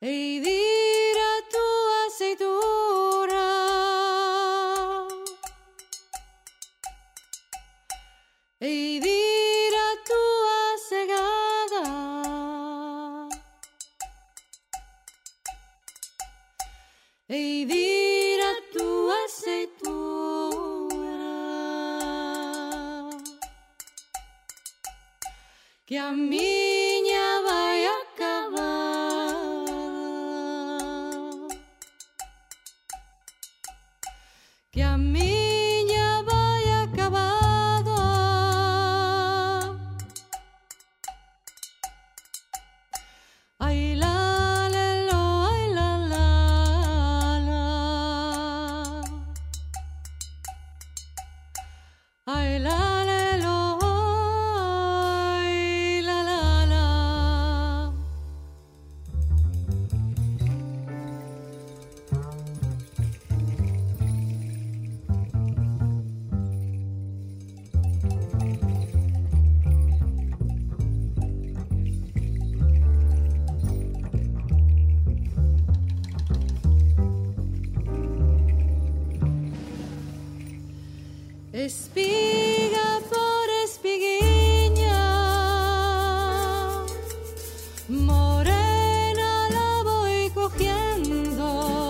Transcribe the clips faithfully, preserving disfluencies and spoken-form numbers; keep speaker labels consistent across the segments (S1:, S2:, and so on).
S1: Ey, dirá tu aceituna, ey, dirá tu segada, ey, dirá tu aceituna, que a miña vai acabar, que a miña vai acabada, ai la le lo, ai la la la, ai la le lo, ai la la la. Espiga por espiguiña, morena la voy cogiendo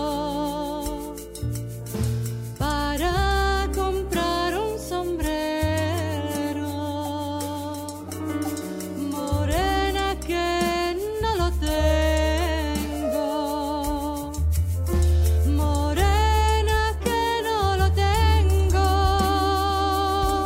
S1: para comprar un sombrero, morena que no lo tengo, morena que no lo tengo.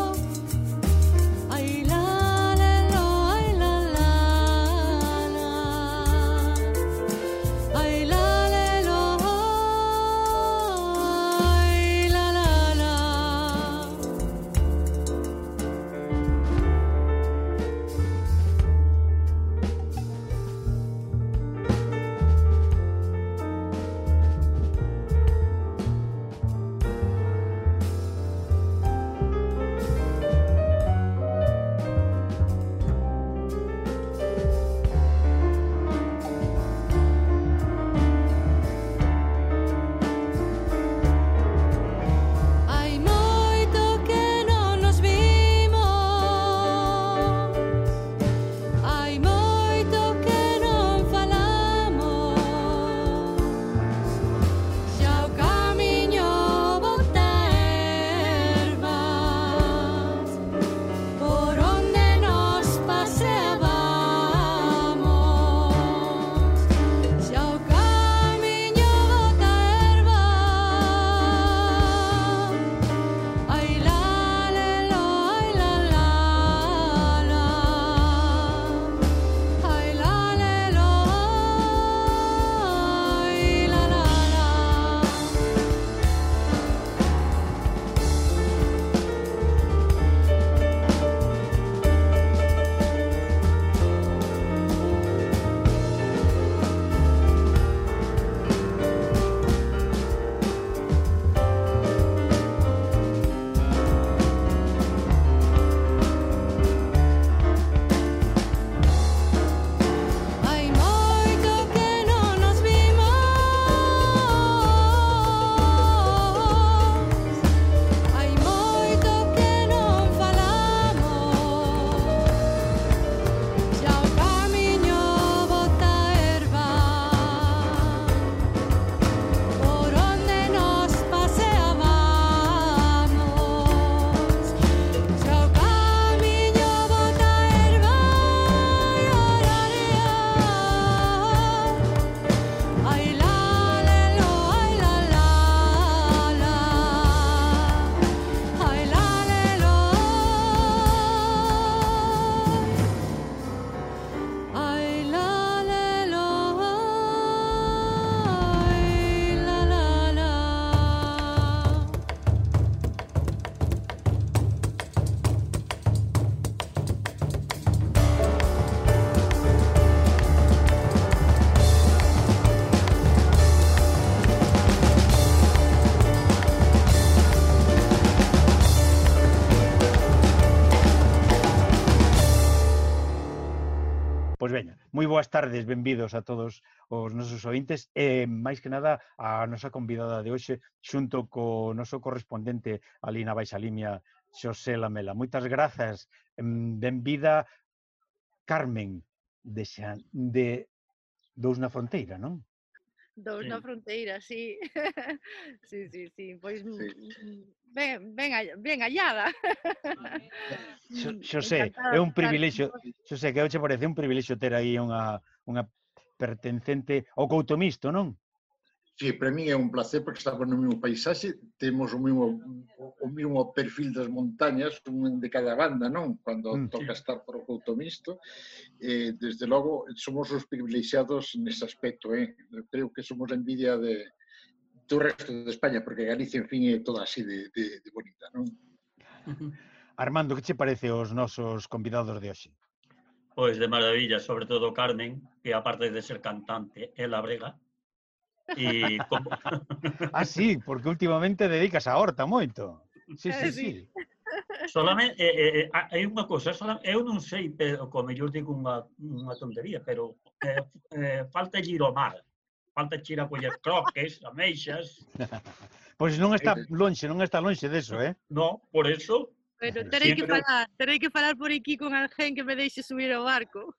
S2: Pois veña, moi boas tardes, benvidos a todos os nosos ointes e, máis que nada, a nosa convidada de hoxe xunto co noso correspondente ali na Baixa Limia, Xosé Lamela. Moitas grazas, benvida Carmen de, Xa, de Dous na Fronteira, non?
S3: Dous
S4: Sí.
S3: na fronteira, sí. Sí, sí, sí. Pois
S4: Sí.
S3: ben, ben, hall- ben hallada.
S2: Xo-
S3: Mm,
S2: Xosé,
S3: Encantada
S2: é
S3: de
S2: un
S3: estar con
S2: privilexio,
S3: vos.
S2: Xosé, que hoxe parece un privilexio ter aí unha, unha pertencente ao Couto Misto, non?
S4: Sí, para mí é un placer porque estamos no mesmo paisaxe, temos o mesmo, o mesmo perfil das montañas, un de cada banda, non? Cando
S2: Mm.
S4: toca
S3: Sí.
S4: estar por o Couto Misto, eh, desde logo somos os privilexiados nese aspecto, eh? Eu creo que somos a envidia de, do resto de España, porque Galicia, en fin, é toda así de, de, de bonita, non?
S2: Armando, que che parece os nosos convidados de hoxe?
S5: Pois de maravilla, sobre todo Carmen, que aparte de ser cantante, é labrega. E como...
S2: Ah, sí, porque últimamente dedicas a horta moito. Sí, sí,
S3: Eh,
S2: sí.
S3: sí.
S5: Solamente, eh, eh, hai unha cousa, sola- eu non sei, pero co mellor digo unha, unha tontería, pero eh, eh, falta ir ao mar. Falta ir a coller croques, ameixas.
S2: Pois non está lonxe, non está lonxe deso, eh?
S5: No, por eso,
S3: Pero
S2: Sí,
S3: terei que
S4: pero-
S3: falar, terei que falar por aquí con alguén que me deixe subir ao barco.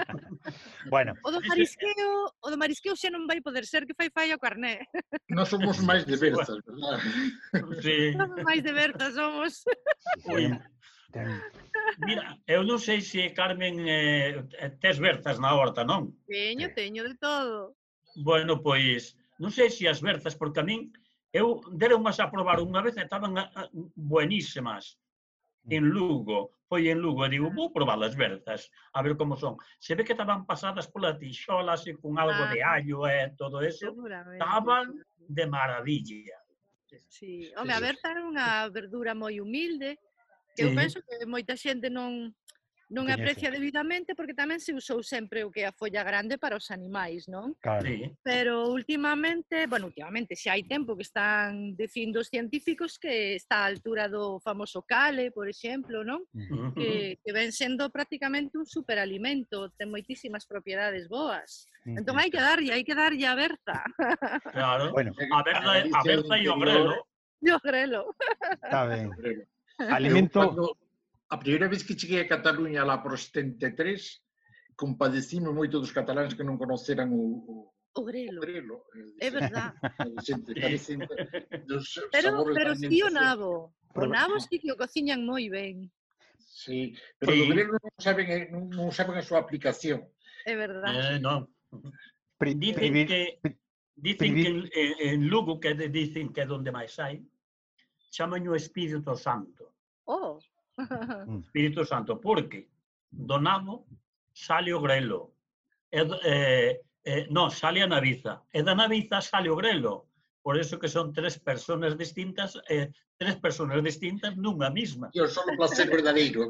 S2: Bueno,
S3: O do marisqueo, o do marisqueo xa non vai poder ser que fai fai o carné.
S4: Nós somos máis de Berzas, verdad?
S5: sí.
S3: Somos máis de Berta, somos.
S5: Ui,
S2: ten, ten,
S5: mira, eu non sei se Carmen eh, tes berzas na horta, non?
S3: Teño, teño de todo.
S5: Bueno, pois, non sei se as berzas, porque a min, eu deronmas a probar unha vez e estaban a, a, buenísimas. En Lugo, foi en Lugo, e digo, vou probar as berzas, a ver como son. Se ve que estaban pasadas pola tixola, así, con algo de
S3: Ah,
S5: allo e todo eso,
S3: Seguramente.
S5: estaban de maravilla.
S3: Sí, home, a
S5: sí.
S3: berza é unha verdura moi humilde, que eu
S5: Sí.
S3: penso que moita xente non non
S2: Coñece.
S3: aprecia debidamente porque tamén se usou sempre o que é a folla grande para os animais, non?
S2: claro.
S5: Sí.
S3: Pero últimamente, bueno, últimamente xa hai tempo que están dicindo os científicos que está á altura do famoso cale, por exemplo, non?
S5: Ujú.
S3: Que, que ven sendo prácticamente un superalimento, ten moitísimas propiedades boas. Entón hai que darlle, hai que darlle a berza.
S5: Claro,
S2: Bueno,
S5: a berza, a
S4: Galicia
S5: berza
S4: do
S5: e o
S4: interior,
S5: grelo.
S3: Yo grelo.
S2: está ben.
S4: Eu,
S2: Alimento,
S4: cando, a primeira vez que cheguei a Cataluña lá por setenta e tres, compadecime moito dos cataláns que non conoceran o, o,
S3: O
S4: o
S3: grelo,
S4: grelo.
S3: é verdad.
S4: Sempre
S5: Sí.
S4: parecen dos
S3: Pero,
S4: sabores
S3: pero
S4: da
S3: sí o
S4: alimentación.
S3: nabo. O
S2: Proba-
S3: nabo sí que o cociñan moi ben,
S4: Sí, pero
S5: Sí.
S4: do grelo non saben, eh, non, non saben a súa aplicación.
S3: é verdad.
S5: Eh, non.
S2: pri,
S5: Dicen
S2: privi-
S5: que
S2: pri-
S5: dicen
S2: privi-
S5: que en, en en Lugo, que de- dicen que é donde máis hai, chaman o Espírito Santo.
S3: Oh.
S5: Espírito Santo, porque do nabo sale o grelo. E, do- eh, eh, non, sale a naviza. E da naviza sale o grelo. Por eso que son tres personas distintas, eh, tres personas distintas nunha misma.
S4: E o solo placer verdadeiro.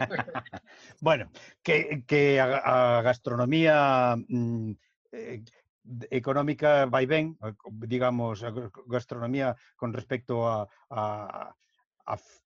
S2: Bueno, que, que a, a gastronomía mm, eh, económica vai ben, digamos, a gastronomía con respecto a, a, a f-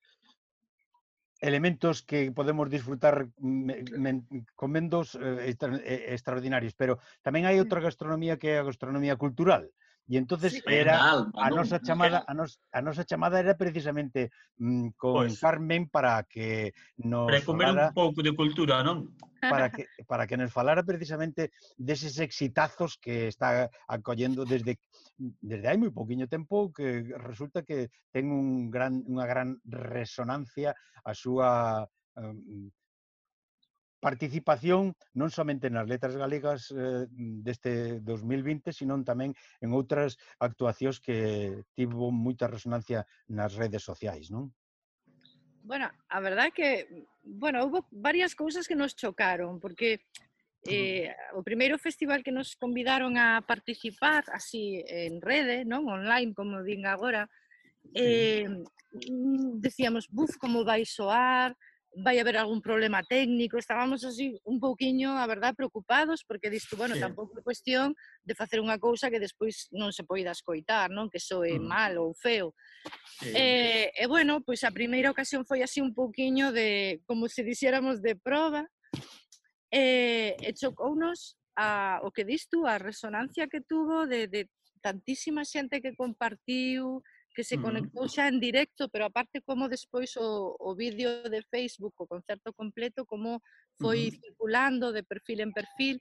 S2: elementos que podemos disfrutar me, men, comendos eh, extra, eh, extraordinarios, pero tamén hai outra gastronomía que é a gastronomía cultural. E entonces
S3: Sí.
S2: era
S4: alma,
S2: a
S4: non?
S2: nosa chamada, a, nos, a nosa chamada era precisamente mm, con
S5: Pois.
S2: Carmen para que nos
S5: Para comer un
S2: falara
S5: pouco de cultura, non?
S2: para que para que nos falara precisamente deses exitazos que está acollendo desde desde hai moi pouquiño tempo, que resulta que ten un gran unha gran resonancia a súa um, participación non somente nas letras galegas eh, deste dos mil vinte, sino tamén en outras actuacións que tivo moita resonancia nas redes sociais, non?
S3: Bueno, a verdad que, bueno, houve varias cousas que nos chocaron, porque eh, o primeiro festival que nos convidaron a participar así en rede, non online, como din agora, eh, mm, decíamos, buf, como vai soar, vai haber algún problema técnico, estábamos así un pouquiño, a verdad, preocupados, porque disto, bueno,
S5: Sí.
S3: tampouco é cuestión de facer unha cousa que despois non se poida escoitar, non? Que soe
S5: Mm.
S3: mal ou feo.
S5: Sí.
S3: E, e bueno, pois a primeira ocasión foi así un pouquiño de, como se dixéramos, de proba, E, e chocounos a, o que dis tú, a resonancia que tuvo de, de tantísima xente que compartiu, que se
S5: Ujú.
S3: conectou xa en directo, pero aparte como despois o, o vídeo de Facebook, o concerto completo, como foi
S5: Ujú.
S3: circulando de perfil en perfil.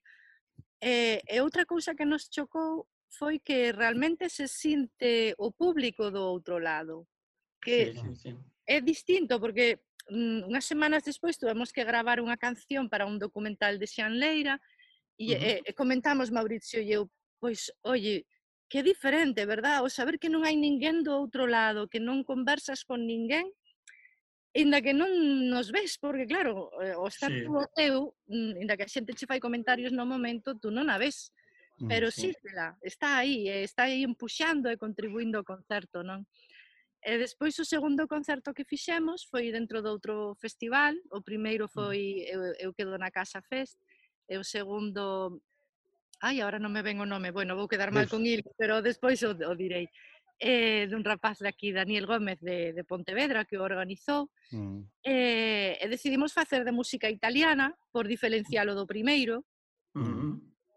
S3: E, e outra cousa que nos chocou foi que realmente se sinte o público do outro lado,
S5: Sí,
S3: que
S5: sí, sí.
S3: é distinto porque mm, unhas semanas despois tuvemos que gravar unha canción para un documental de Xan Leira e,
S5: Ujú.
S3: e, e comentamos Mauricio e eu, pois, oye, que diferente, verdad? O saber que non hai ninguén do outro lado, que non conversas con ninguén, inda que non nos ves, porque claro, eh, o estar
S5: Sí,
S3: tú o teu, mm, inda que a xente che fai comentarios no momento, tú non a ves,
S2: Mm.
S3: pero
S5: sí.
S3: sí, tela, está aí, e está aí empuxando e contribuindo ao concerto, non? E despois o segundo concerto que fixemos foi dentro doutro festival, o primeiro foi Eu, eu quedo na Casa Fest, e o segundo, ai, agora non me ven o nome, bueno, vou quedar mal
S2: Deus.
S3: con il, pero despois o, o direi. Eh, dun rapaz de aquí, Daniel Gómez, de, de Pontevedra, que o organizou,
S2: Mm.
S3: e, e decidimos facer de música italiana, por diferencialo do primeiro,
S5: Ujú.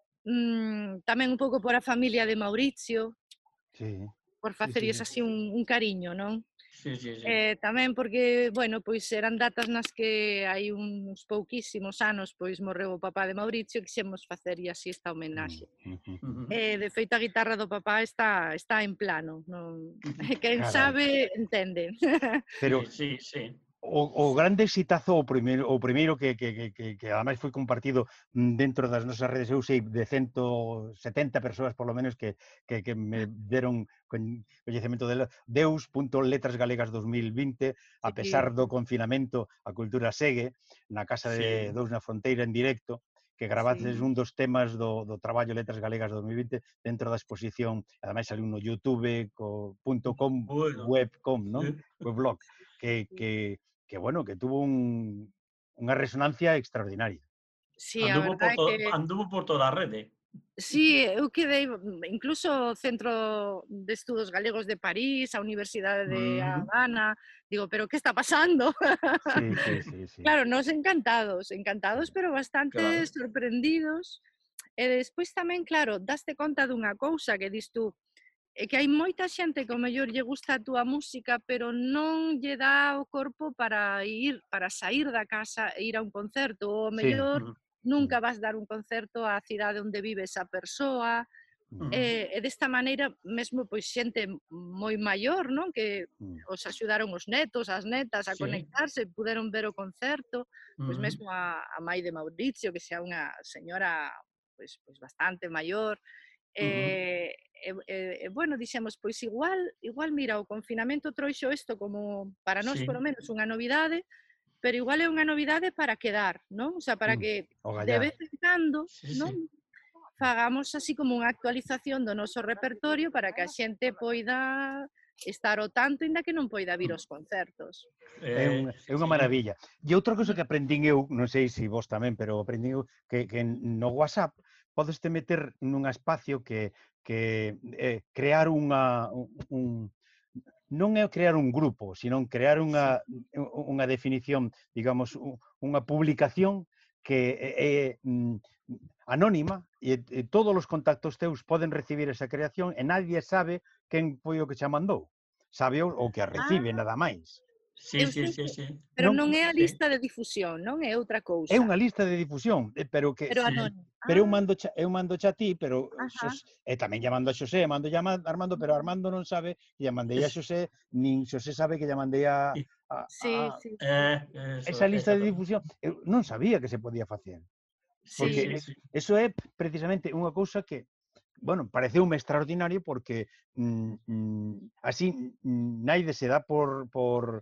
S3: mm, tamén un pouco por a familia de Mauricio,
S2: Sí,
S3: por
S2: sí, sí,
S3: facerlles
S2: sí.
S3: así un, un cariño, non?
S5: Sí, sí, sí.
S3: Eh, tamén porque, bueno, pois eran datas nas que hai uns pouquísimos anos pois morreu o papá de Mauricio e quixemos facerlle así esta homenaxe.
S2: Mm, ujú.
S5: Ujú.
S3: Eh, de feito, a guitarra do papá está, está en plano, non...
S5: Ujú.
S3: quen
S2: Carai.
S3: sabe, entende.
S2: Pero
S5: Sí, sí, sí.
S2: o, o grande exitazo o primeiro, o primeiro que, que, que, que, que ademais foi compartido mm, dentro das nosas redes, eu sei de ciento setenta persoas por lo menos que, que, que me deron con, coñecemento de Deus punto letras galegas dos mil vinte, a
S3: Sí,
S2: pesar do confinamento, a cultura segue, na casa de
S5: Sí.
S2: Dous na Fronteira en directo, que gravaces
S3: sí.
S2: un dos temas do, do traballo Letras Galegas dos mil vinte dentro da exposición, ademais saliu no YouTube, co punto com,
S5: Bueno,
S2: webcom, non?
S5: sí.
S2: Weblog, que, que, que bueno, que tuvo un, unha resonancia extraordinaria.
S3: Sí, a
S5: Anduvo por,
S3: verdade é
S5: to,
S3: que
S5: anduvo por toda a rede.
S3: sí, eu quedei, incluso o Centro de Estudos Galegos de París, a Universidade de
S5: Ujú.
S3: Habana, digo, pero que está pasando?
S2: Sí, sí, sí, sí.
S3: Claro, nos encantados, encantados, pero bastante
S5: Claro.
S3: sorprendidos. E despois tamén, claro, daste conta dunha cousa que dis tú, é que hai moita xente que ao mellor lle gusta a túa música, pero non lle dá o corpo para ir, para sair da casa e ir a un concerto, ou ao
S2: Sí.
S3: mellor
S5: Ujú.
S3: nunca vas dar un concerto á cidade onde vive esa persoa,
S5: Ujú.
S3: e, e desta maneira mesmo pois xente moi maior, non? Que
S2: Mm.
S3: os axudaron os netos, as netas a
S5: Sí.
S3: conectarse, puderon ver o concerto, pois
S5: Ujú.
S3: mesmo a, a mai de Mauricio, que xa unha señora pois, pois bastante maior,
S5: Ujú.
S3: e, e, e, e bueno, dixemos, pois igual, igual mira, o confinamento trouxo isto como para nós
S5: Sí.
S3: polo menos unha novidade, pero igual é unha novidade para quedar, non? O sea, para
S2: Mm.
S3: que
S2: O
S3: de
S2: gallar.
S3: vez en cando,
S5: Sí,
S3: non?
S5: sí.
S3: Fagamos así como unha actualización do noso repertorio para que a xente poida estar ao tanto, inda que non poida vir aos concertos.
S2: É,
S5: Eh,
S2: un, é unha
S5: sí.
S2: maravilla. E outra cosa que aprendín eu, non sei se vos tamén, pero aprendín eu que, que no WhatsApp podes te meter nun espacio que, que eh, crear unha, un, non é crear un grupo, sino crear unha, unha definición, digamos, unha publicación que é, é anónima e, e todos os contactos teus poden recibir esa creación e nadie sabe quen foi o que xa mandou. Sabe o, o que a recibe,
S3: Ah,
S2: nada máis.
S5: Sí,
S3: eu
S5: sí,
S3: sei
S5: sí,
S3: que,
S5: sí.
S3: pero
S2: Non,
S3: non é a
S5: Sí.
S3: lista de difusión, non? É outra
S2: é
S3: cousa.
S2: unha lista de difusión, eh, pero que
S3: Pero
S5: Sí.
S3: anónimo.
S2: pero eu
S3: Ah,
S2: mando cha, eu mando cha a ti, pero
S3: ajá.
S2: xos, e tamén lle mando a Xosé, mando lle a Armando, pero Armando non sabe que lle mandei a Xosé, nin Xosé sabe que lle mandei a, a,
S3: Sí,
S2: a
S3: sí, sí.
S5: Eh, eso,
S2: esa lista de
S5: exactamente.
S2: difusión. Eu non sabía que se podía facer,
S5: Sí,
S3: Sí,
S2: porque
S5: sí, sí.
S2: eso é precisamente unha cousa que, bueno, pareceume extraordinario porque mm, mm, así mm, naide se dá por, por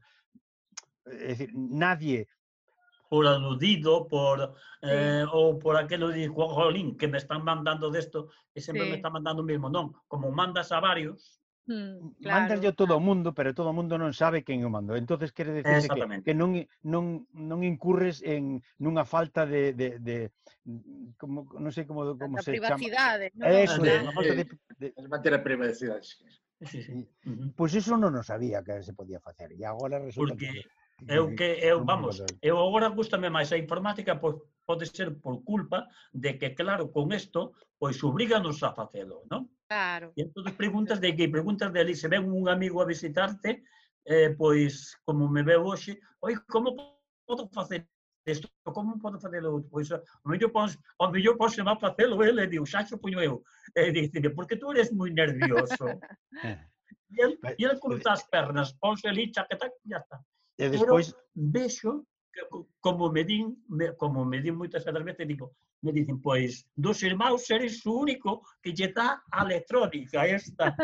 S2: é dicir, nadie
S5: Por aludido, por
S3: sí,
S5: eh, ou por aquelo de jolín, que me están mandando desto e sempre me
S3: sí.
S5: están mandando o mismo. Non, como mandas a varios,
S3: Mm,
S2: mandas
S3: claro.
S2: a todo o mundo, pero todo o mundo non sabe quen o mandou. Entonces quere decirse que,
S5: exactamente.
S2: que non, non, non incurres en nunha falta de, de, de como, non sei como, como
S3: Da
S2: se chama.
S3: privacidade, non?
S2: Eso é,
S5: De,
S2: unha
S3: Claro.
S2: falta de,
S4: Eh,
S2: de
S4: es manter a privacidade. Sí.
S5: sí, sí. Ujú.
S2: pois iso non o sabía que se podía facer. E agora resulta
S5: Porque
S2: que, que,
S5: eu
S2: que
S5: que eu
S2: non me
S5: vamos,
S2: importa.
S5: eu agora gústame máis a informática por pode ser por culpa de que, claro, con isto, pois obríganos a facelo, non?
S3: Claro.
S5: E entón preguntas de que, preguntas de ali, se ven un amigo a visitarte, eh, pois, como me veo hoxe, oi, como podo facer isto? Como podo facelo? Pois, o mellor pons, o mellor pos se va a facelo ele, e digo, xa xo poño eu. E dicime, porque tú eres moi nervioso.
S2: Eh,
S5: E el,
S2: eh,
S5: e el cruza as pernas, ponse ali, chaquetac, e ya está.
S2: E
S5: Pero
S2: despois,
S5: vexo que, co- como me din, me, como me din moitas outras veces, digo, me dicen, pois, dos irmãos eres o único que lle dá a electrónica esta.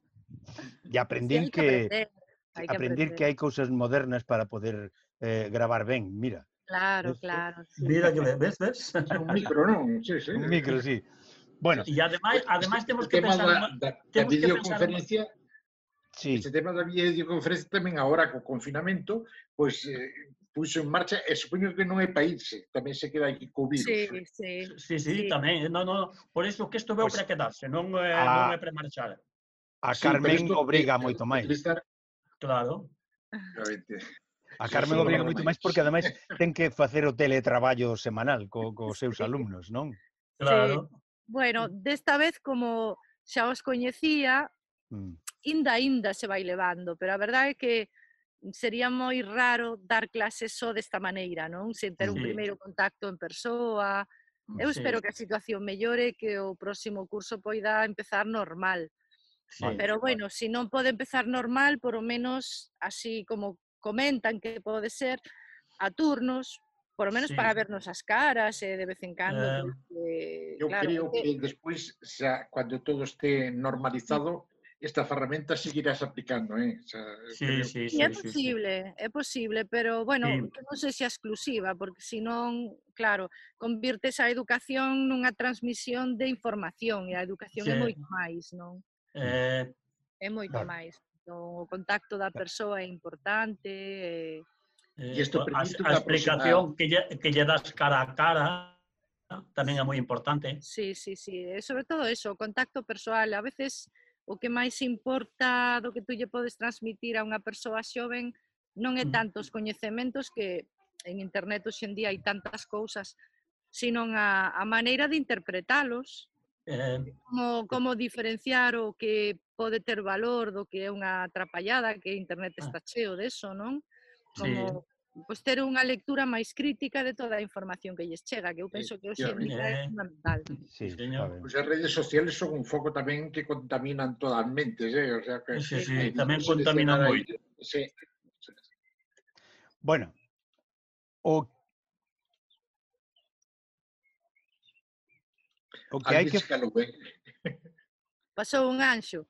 S2: e
S3: Sí,
S2: aprendín
S3: hay que
S2: que
S3: aprender, hay que
S2: aprender
S3: aprender.
S2: que hai cousas modernas para poder eh, gravar ben, mira.
S3: Claro,
S2: Ves?
S3: claro, sí.
S5: Mira que ves, ves?
S4: É un micro, non? Sí, sí.
S2: Un micro, sí. Bueno,
S5: E ademais, ademais temos
S4: Este
S5: que
S4: tema
S5: pensar,
S4: da,
S5: unha-
S4: da, da
S5: temos que pensar unha-
S4: videoconferencia,
S2: sí.
S4: este tema da videoconferencia tamén agora co confinamento, pois eh, puxo en marcha, e supoño que non é para irse, tamén se queda aquí co virus.
S3: Sí, sí,
S5: Sí, sí,
S3: sí.
S5: tamén. No, no, por iso que isto veu
S2: Pois,
S5: para quedarse, non é, non
S2: a,
S5: é para marchar.
S2: a
S4: Sí, pero
S2: Carmen
S4: isto
S2: obriga
S4: eh,
S2: moito máis.
S4: utilizar,
S5: Claro.
S4: obviamente,
S2: A
S4: eso
S2: Carmen
S4: só
S2: obriga
S4: nada
S2: moito
S4: máis.
S2: máis porque ademais ten que facer o teletraballo semanal co, cos seus
S3: Sí,
S2: alumnos, non?
S3: sí.
S5: Claro.
S3: Bueno, desta vez como xa os coñecía,
S2: Mm.
S3: inda inda se vai levando, pero a verdade é que sería moi raro dar clases só desta maneira, non? Sen ter un
S5: Sí,
S3: primeiro contacto en persoa. Eu
S5: sí,
S3: espero que a situación mellore e que o próximo curso poida empezar normal.
S5: sí.
S2: Vale.
S3: Pero bueno, se non pode empezar normal, por o menos, así como comentan que pode ser, a turnos, por o menos
S5: Sí.
S3: para vernos as caras e de vez en cando,
S5: Eh,
S3: porque,
S4: Eu
S3: claro, é
S4: creo
S3: que
S4: que despois, xa, cando todo este normalizado, esta ferramenta seguirás aplicando, eh? Xa, eu
S5: sí,
S4: creo
S5: sí,
S3: sí,
S5: sí,
S3: é
S5: sí, sí.
S3: posible, é posible, pero, bueno,
S5: Sí.
S3: que non sexa exclusiva, porque senón, claro, convirtes a educación nunha transmisión de información, e a educación é
S5: Sí.
S3: moito máis, non?
S5: Eh,
S3: É moito
S2: Claro.
S3: máis. Entón, o contacto da persoa é importante, e
S4: E
S5: eh,
S4: isto
S5: a,
S4: permite
S5: a
S4: unha
S5: explicación
S4: aproximada.
S5: que lle, que lle das cara a cara tamén é moi importante.
S3: sí, sí, sí, e sobre todo eso, o contacto persoal. A veces o que máis importa do que tú lle podes transmitir a unha persoa xoven non é
S5: Mm.
S3: tanto os coñecementos, que en internet hoxe en día hai tantas cousas, sino a, a maneira de interpretalos,
S5: Eh,
S3: como, como diferenciar o que pode ter valor do que é unha atrapallada, que internet
S5: ah,
S3: está cheo deso, non?
S5: sí,
S3: Como pois ter unha lectura máis crítica de toda a información que lles chega, que eu penso que hoxe en día é
S5: eh,
S3: fundamental.
S5: sí,
S2: Sí,
S5: señor.
S2: está ben.
S4: Pois as redes sociales son un foco tamén que contaminan todas as mentes, eh? O sea, que
S5: Sí, sí,
S4: a
S5: tamén
S4: edición de
S5: contaminan
S4: cenar aí,
S5: moito.
S4: sí.
S2: Bueno, o, o que hai
S4: Alguén
S2: que
S4: se calou, eh?
S3: Pasou un anxo.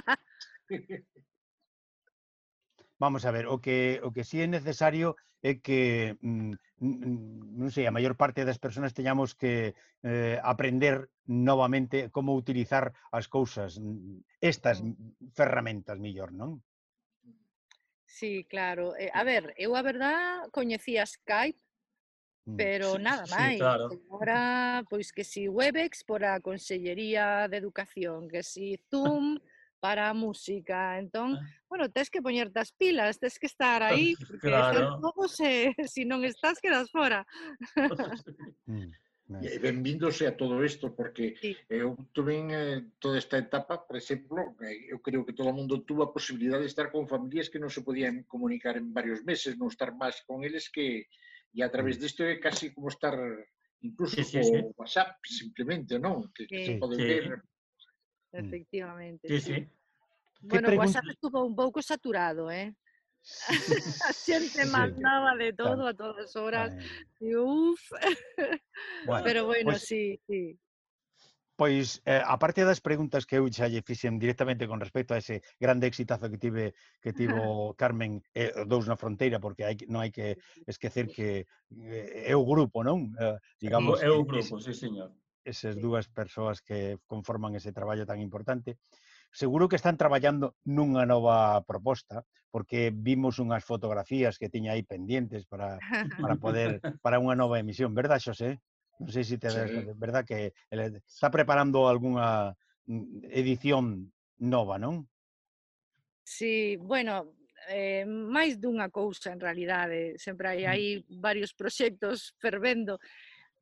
S2: Vamos a ver, o que o que si é necesario é que mm, mm, non sei, a maior parte das persoas teñamos que eh, aprender novamente como utilizar as cousas, mm, estas ferramentas millor, non?
S3: Sí, claro. Eh, a ver, eu a verdad coñecía Skype,
S2: Mm.
S3: pero
S5: Sí,
S3: nada
S5: sí,
S3: máis.
S5: claro.
S3: Agora, pois que si Webex para a Consellería de Educación, que si Zoom para a música. Entón,
S5: Ah,
S3: bueno, tes que poñerte as pilas, tes que estar aí, porque están
S5: claro.
S3: todos e se non estás quedas fora.
S2: Mm.
S4: E benvindos a todo isto, porque
S3: Sí.
S4: eu tamén eh, toda esta etapa, por exemplo, eh, eu creo que todo o mundo tuvo a posibilidade de estar con familias que non se podían comunicar en varios meses, non estar máis con eles que, e a través
S2: Mm.
S4: disto é casi como estar incluso
S5: Sí, sí,
S4: co
S5: sí.
S4: WhatsApp, simplemente, non? Que, que se
S3: Sí,
S4: pode
S5: Sí.
S4: ver.
S3: efectivamente,
S5: Sí,
S3: sí.
S5: sí.
S2: Que
S3: Bueno, o
S2: pregunta?
S3: WhatsApp estuvo un pouco saturado, eh? A xente
S2: Sí,
S3: mandaba de
S2: está,
S3: todo a todas horas.
S2: está ben.
S3: E uf,
S2: Bueno,
S3: pero bueno,
S2: pois,
S3: sí, sí.
S2: pois eh, a parte das preguntas que eu xa lle fixen directamente con respecto a ese grande exitazo que tive que tivo Carmen e eh, Dous na Fronteira, porque hai, non hai que esquecer que eh, é o grupo, non? Eh, digamos,
S5: É o
S2: es,
S5: grupo, sí, señor.
S2: esas
S3: Sí.
S2: dúas persoas que conforman ese traballo tan importante. Seguro que están traballando nunha nova proposta, porque vimos unhas fotografías que tiña aí pendientes para, para poder, para unha nova emisión, verdad, Xosé? Non sei se te
S4: Sí.
S2: das, verdad que ele está preparando algunha edición nova, non?
S3: Sí, bueno, eh, máis dunha cousa en realidade, sempre hai aí varios proxectos fervendo.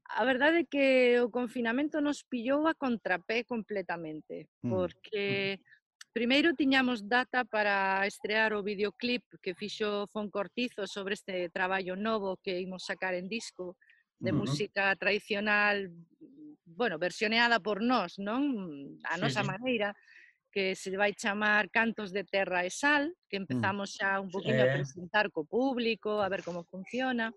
S3: A verdade é que o confinamento nos pillou a contrapé completamente,
S2: Mm.
S3: porque primeiro tiñamos data para estrear o videoclip que fixo Fon Cortizo sobre este traballo novo que imos sacar en disco de
S2: Ujú.
S3: música tradicional, bueno, versioneada por nós, non? A
S5: Sí,
S3: nosa
S5: sí.
S3: maneira, que se vai chamar Cantos de Terra e Sal, que empezamos xa un poquinho a
S5: Eh,
S3: presentar co público, a ver como funciona.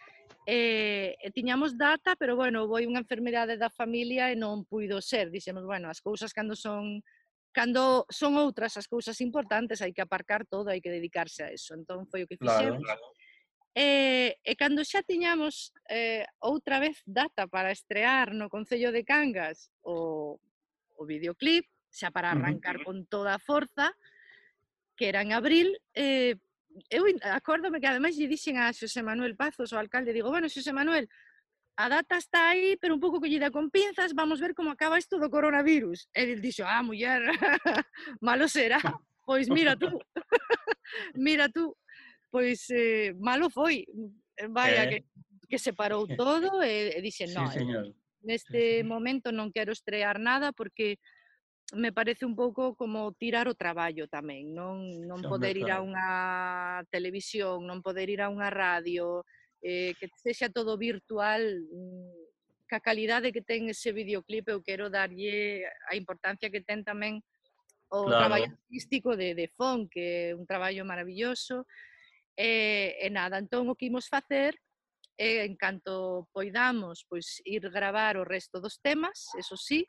S3: E, e tiñamos data, pero bueno, foi unha enfermidade da familia e non puido ser. Dixemos, bueno, as cousas cando son cando son outras as cousas importantes, hai que aparcar todo, hai que dedicarse a eso. Entón foi o que
S5: claro.
S3: fixemos. E, e cando xa tiñamos eh, outra vez data para estrear no Concello de Cangas o, o videoclip, xa para
S5: Ujú.
S3: arrancar con toda a forza, que era en abril, eh, eu in- acórdome que ademais lle dixen a Xosé Manuel Pazos, o alcalde, digo, bueno, Xosé Manuel, a data está aí, pero un pouco collida con pinzas, vamos ver como acaba isto do coronavirus. E el dixo, ah, muller, malo será. Pois mira tú, mira tú, pois eh, malo foi. Vaya,
S5: Eh,
S3: que, que se parou todo e, e dixen,
S5: sí,
S3: no,
S5: señor.
S3: neste momento non quero estrear nada porque me parece un pouco como tirar o traballo tamén, non, non
S5: Sí, hombre,
S3: poder ir a
S5: claro.
S3: unha televisión, non poder ir a unha radio, eh, que sexa todo virtual, mm, ca calidade que ten ese videoclip eu quero darlle a importancia que ten tamén o traballo
S5: Claro.
S3: artístico de, de Fon, que é un traballo maravilloso, e, e nada, entón o que imos facer é, en canto poidamos, pois ir gravar o resto dos temas, eso sí,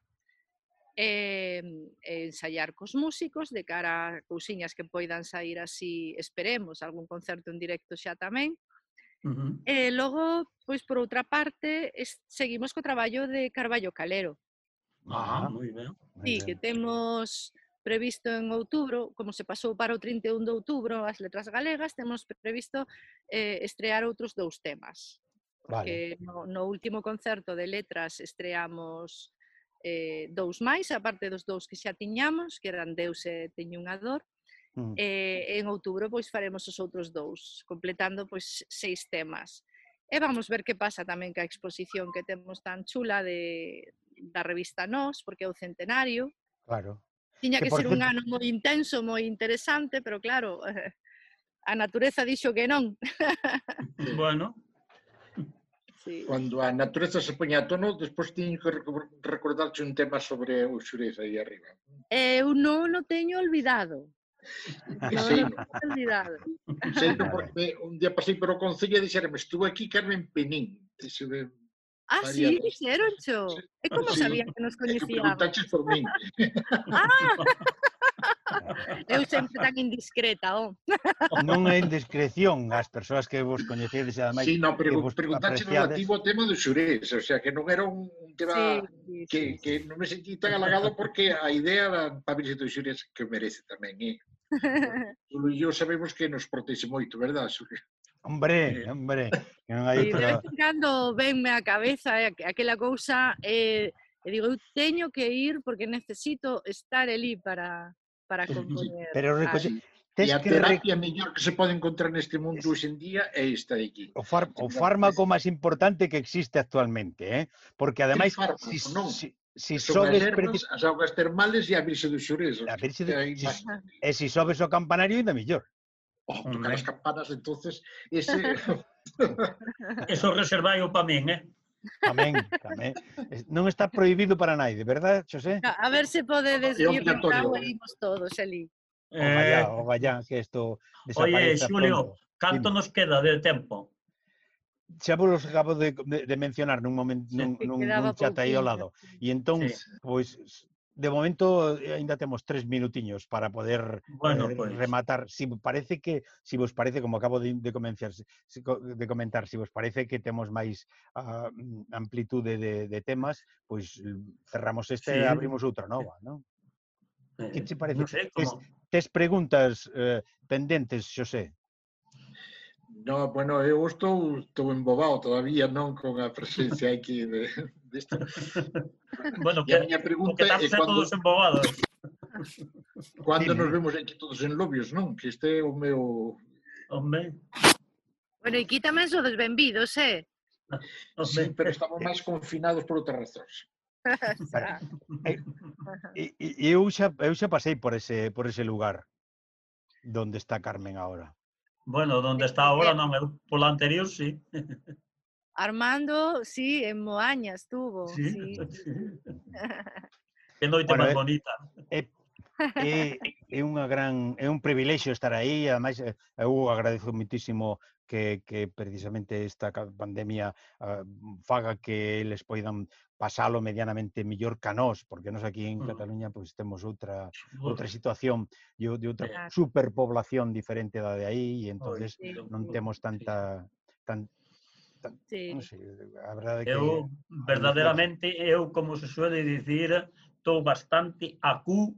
S3: e, e ensaiar cos músicos de cara a cousiñas que poidan sair así, esperemos, algún concerto en directo xa tamén.
S5: Ujú.
S3: E logo, pois por outra parte, es, seguimos co traballo de Carballo Calero.
S5: Ah,
S2: Ah,
S5: moi ben.
S2: moi
S3: Sí,
S2: ben.
S3: que temos previsto en outubro, como se pasou para o trinta e un de outubro as letras galegas, temos previsto eh, estrear outros dous temas.
S2: Vale.
S3: Porque no, no último concerto de letras estreamos eh, dous máis, a parte dos dous que xa tiñamos, que eran Deus e Teño unha dor,
S2: Mm.
S3: e en outubro pois faremos os outros dous, completando pois seis temas. E vamos ver que pasa tamén ca exposición que temos tan chula de, da revista Nós, porque é o centenario.
S2: Claro.
S3: Tiña
S2: Que
S3: que
S2: por
S3: ser un
S2: certo,
S3: ano moi intenso, moi interesante, pero claro, a natureza dixo que non.
S5: Bueno,
S3: Sí.
S4: Cuando a natureza se poña a tono, despois teño que reco- recordarche un tema sobre o xurez aí arriba.
S3: Eu non o teño olvidado.
S4: Que
S3: Non o
S4: sei,
S3: teño olvidado.
S4: sei no
S2: Vale.
S4: porque me- un día pasei por o Concello e dixeronme, estuvo aquí Carmen Penín. Dixeme
S3: Ah,
S4: varias
S3: sí,
S4: veces.
S3: dixéroncho. E como
S4: Sí,
S3: sabían que nos
S4: é que
S3: coñecíamos?
S4: preguntaches por min.
S3: Eu sempre tan indiscreta, oh.
S2: Non é indiscreción as persoas que vos coñecedes e ademais
S4: Sí, no,
S2: que
S4: pero
S2: vos
S4: preguntache
S2: apreciades.
S4: relativo ao tema do xurés, o sea, que non era un un tema
S3: Sí, sí,
S4: que,
S3: sí.
S4: que non me sentí tan halagado porque a idea era para ver do xurés que merece tamén, eh? Tú e eu sabemos que nos protexe moito, verdad, Xurés?
S2: Hombre,
S5: eh,
S2: hombre, que non hai
S3: Sí, de vez
S2: outra.
S3: en cando venme a cabeza eh, aqu- aquela cousa e, e digo, eu teño que ir porque necesito estar ali para, para compoñer.
S2: Pero
S3: Ah,
S2: recolle...
S4: Sí.
S2: tes
S4: E a
S2: que re...
S4: terapia mellor que se pode encontrar neste mundo
S2: Es-
S4: hoxe en día é esta de aquí.
S2: o, far... o fármaco máis importante que existe actualmente, eh? Porque
S4: Que
S2: ademais,
S4: fármaco,
S2: si,
S4: non?
S2: si, si
S4: Son as
S2: sobes
S4: ervas,
S2: preci-
S4: as augas termales e a virxe do xurés.
S2: a ver se
S4: Que
S2: de...
S4: hai
S2: si...
S4: máis.
S2: e si sobes o campanario ainda mellor.
S4: Oh, tocar
S5: hombre,
S4: as campanas, entonces, ese...
S5: eso reservai para min, eh?
S2: Tamén, tamén. Es- Non está prohibido para naide, verdad, Xosé?
S3: a ver se podedes
S4: É
S3: vir no
S4: obligatorio.
S3: Tau e imos todos ali.
S2: O vaya,
S5: Eh,
S2: o vaya, que isto
S5: oye,
S2: desapareza
S5: Xulio,
S2: pronto.
S5: canto
S2: Dime.
S5: nos queda de tempo?
S2: Xa vos acabo de, de, de mencionar nun momento
S5: Sí.
S2: nun,
S3: Que
S2: nun,
S3: quedaba
S2: nun chat aí ao
S3: pouquiño.
S2: lado. E entón,
S5: Sí.
S2: pois, de momento eh, ainda temos tres minutiños para poder
S5: Bueno,
S2: eh,
S5: pois.
S2: rematar. Si parece que, si vos parece, como acabo de, de, comentar, si, co- de comentar, si vos parece que temos máis ah, amplitude de, de temas, pois cerramos este e
S5: Sí.
S2: abrimos outra nova, non? Que
S5: Eh,
S2: che parece?
S5: non sei
S2: Tes,
S5: como...
S2: tes preguntas eh, pendentes, Xosé?
S4: No, bueno, eu estou, estou embobado todavía, non, con a presencia aquí de, disto.
S5: Bueno,
S4: E a
S5: que,
S4: miña
S5: o
S4: pregunta
S5: que
S4: é
S5: estamos é
S4: cando,
S5: todos embobados.
S4: cando
S2: Dime.
S4: nos vemos aquí todos en Lobios, non? Que este é o meu...
S5: Hombre,
S3: Bueno, e aquí tamén sodes benvidos, eh?
S4: Sí, pero estamos máis confinados polo terrestres.
S3: Xa.
S2: E, e, e eu, xa, eu xa pasei por ese, por ese lugar donde está Carmen ahora.
S5: Bueno, donde está ahora non, eu pola anterior, sí.
S3: Armando, sí, en Moaña estuvo.
S5: Sí,
S3: Sí.
S5: sí. Que noite
S2: Bueno,
S5: máis
S2: é,
S5: bonita.
S2: é, é, é, unha gran, é un privilexio estar aí, ademais eu agradezo muitísimo que, que precisamente esta pandemia uh, faga que eles poidan pasalo medianamente mellor ca nós, porque nós aquí en Cataluña pois temos outra outra situación de, de outra
S3: Claro.
S2: superpoblación diferente da de aí e entonces
S3: Sí.
S2: non temos tanta tan, tan
S3: Sí.
S2: non sei, a verdade que
S5: Eu, verdadeiramente, eu, como se suele dicir, estou bastante acu,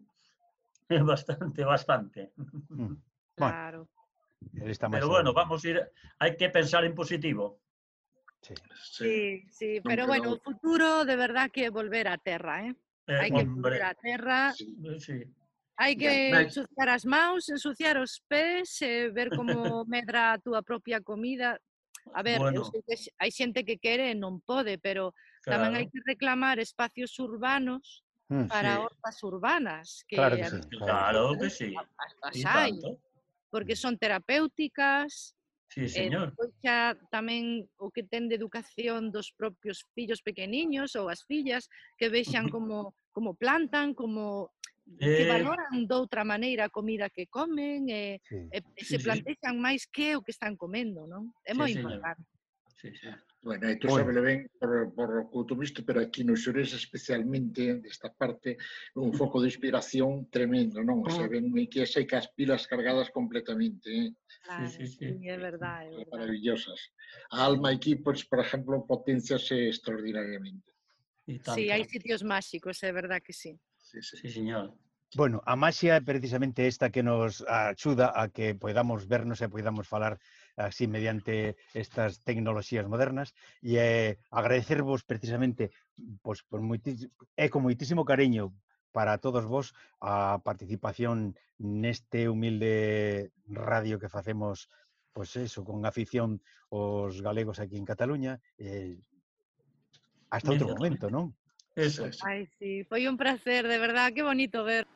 S5: bastante, bastante.
S2: mm, bueno,
S3: Claro.
S2: ele está máis
S5: Pero bueno,
S2: seguro.
S5: vamos ir, hai que pensar en positivo.
S2: Sí.
S3: Sí, sí,
S4: Non
S3: pero
S4: queda
S3: bueno, o
S4: outra.
S3: futuro de verdad que volver á terra, eh?
S5: Eh,
S3: Hai que
S5: hombre,
S3: volver á terra,
S4: Sí.
S5: sí.
S3: hai
S4: Ya,
S3: que
S4: vai.
S3: ensuciar as mans, ensuciar os pés, eh, ver como medra a túa propia comida. A ver, eu
S5: Bueno,
S3: sei que x- hai xente que quere e non pode, pero tamén hai
S5: claro,
S3: que reclamar espacios urbanos
S2: Mm,
S3: para
S5: sí,
S3: hortas urbanas,
S2: claro
S3: que
S2: que
S3: a
S2: sí,
S3: mí
S2: claro que sí.
S5: claro que sí.
S3: as, as
S5: E
S3: hai,
S5: tanto.
S3: porque son terapéuticas.
S5: Sí,
S3: E
S5: señor.
S3: despois xa tamén o que ten de educación dos propios fillos pequeniños ou as fillas que vexan como, como plantan, como que
S5: Eh,
S3: valoran doutra maneira a comida que comen e,
S2: Sí.
S3: e, e
S5: sí,
S3: se
S5: sí,
S3: plantexan máis que é o que están comendo, non? É
S5: sí,
S3: moi
S5: señor.
S3: importante.
S5: Sí, sí.
S4: Bueno, e tú
S2: Bueno.
S4: sabes ben por, por o que tú visto, pero aquí no Xurés especialmente desta parte un foco de inspiración tremendo, non? O sea, ven que sei que as pilas cargadas completamente, eh?
S3: Claro,
S5: sí, sí.
S3: sí, é verdade, é verdade.
S4: Maravillosas. A alma aquí, pois, por exemplo, potenciase extraordinariamente.
S5: E tanto.
S3: Sí, hai sitios máxicos, é verdade que sí.
S4: Sí, sí.
S5: Sí, señor.
S2: Bueno, a maxia é precisamente esta que nos axuda a que podamos vernos e podamos falar así mediante estas tecnoloxías modernas e é agradecervos precisamente pois, por moitis, é con moitísimo cariño para todos vos a participación neste humilde radio que facemos pois eso, con afición os galegos aquí en Cataluña e hasta outro momento, non?
S5: Eso.
S4: Sí, sí.
S3: Ai, sí, foi un placer, de verdade, que bonito ver.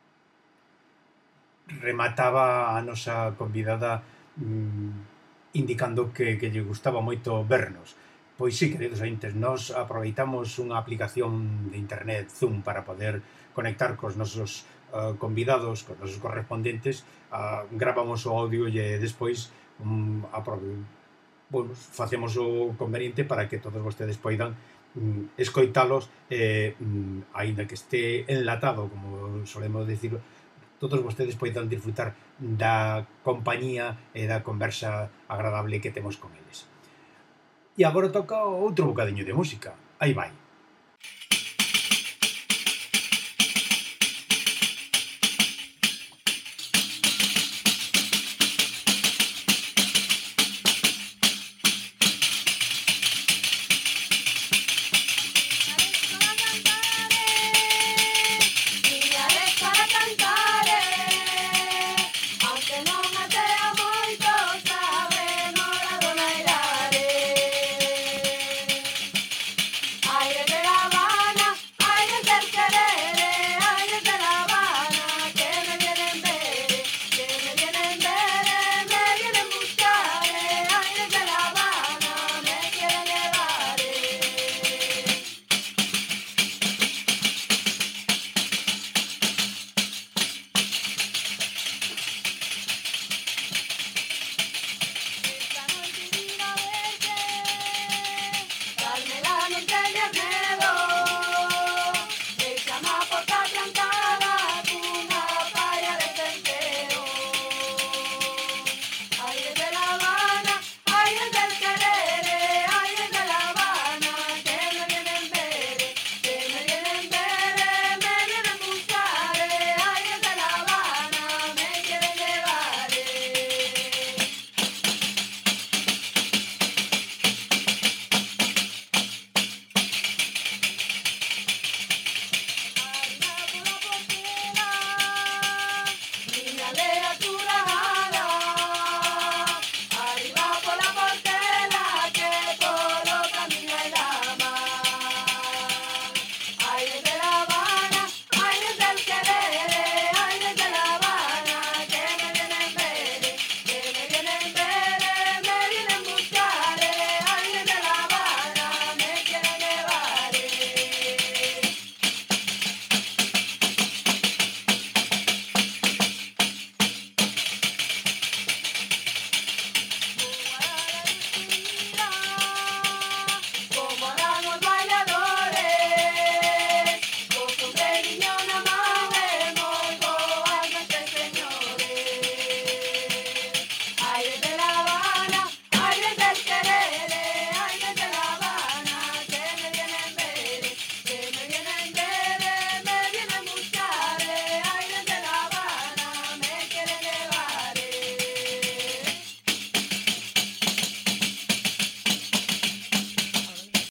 S6: Remataba a nosa convidada mmm, indicando que, que lle gustaba moito vernos. Pois sí, queridos ointes, nos aproveitamos unha aplicación de internet Zoom para poder conectar cos nosos uh, convidados, cos nosos correspondentes, uh, gravamos o audio e despois um, bueno, facemos o conveniente para que todos vostedes poidan um, escoitalos eh, um, aínda que este enlatado, como solemos decir, todos vostedes poidan disfrutar da compañía e da conversa agradable que temos con eles. E agora toca outro bocadiño de música. Aí vai.